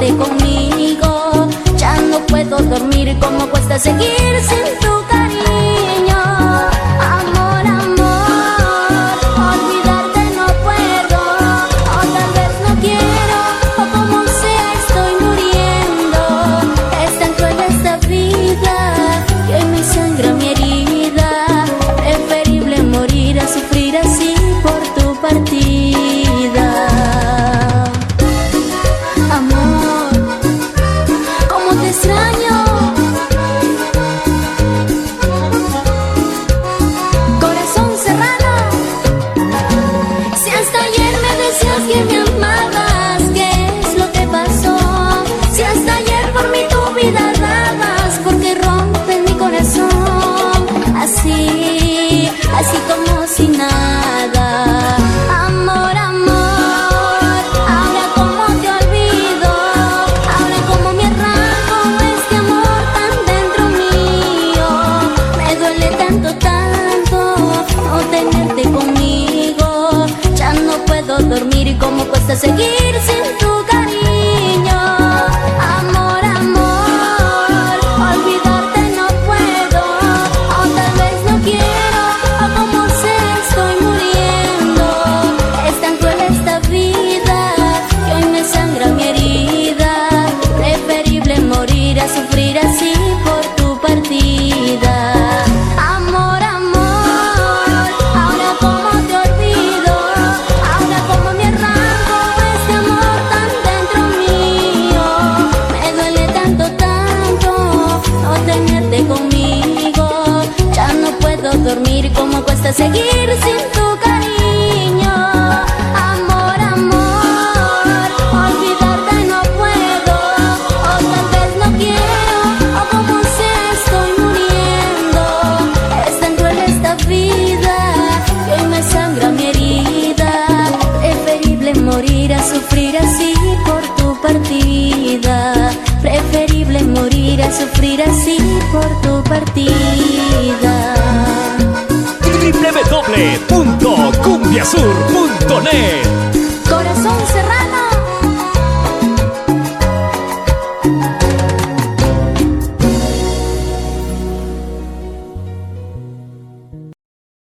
tenerte conmigo. Ya no puedo dormir, como cuesta seguir sin tu cariño. Amor, amor, olvidarte no puedo, o tal vez no quiero, o como sea estoy muriendo. Es tan cruel esta vida que hoy me sangra mi herida. Preferible morir a sufrir así por tu partida. Amor, cómo te extraño. Corazón serrano, si hasta ayer me decías que me amabas, ¿qué es lo que pasó? Si hasta ayer por mí tu vida dabas, porque rompes mi corazón así, así como si nada. Amor, amor, ahora como te olvido, ahora como me arranco este amor tan dentro mío. Me duele tanto, tanto no tenerte conmigo. Ya no puedo dormir, como cuesta seguir sin tu cariño. Amor, amor, olvidarte no puedo, o tal vez no quiero, o como sea estoy muriendo. Es tan cruel esta vida que hoy me sangra mi herida. Preferible morir a sufrir así por tu partida. Amor, amor, ahora como te olvido, ahora como me arranco este amor tan dentro mío. Me duele tanto, tanto no tenerte conmigo. Ya no puedo dormir, como cuesta seguir sin tu cariño. Amor, amor, olvidarte no puedo, o tal vez no quiero, o como sea estoy muriendo. Es tan cruel esta vida que hoy me sangra mi herida. Preferible morir a sufrir así por tu partida. Preferible morir a sufrir así por tu partida. www.cumbiasur.net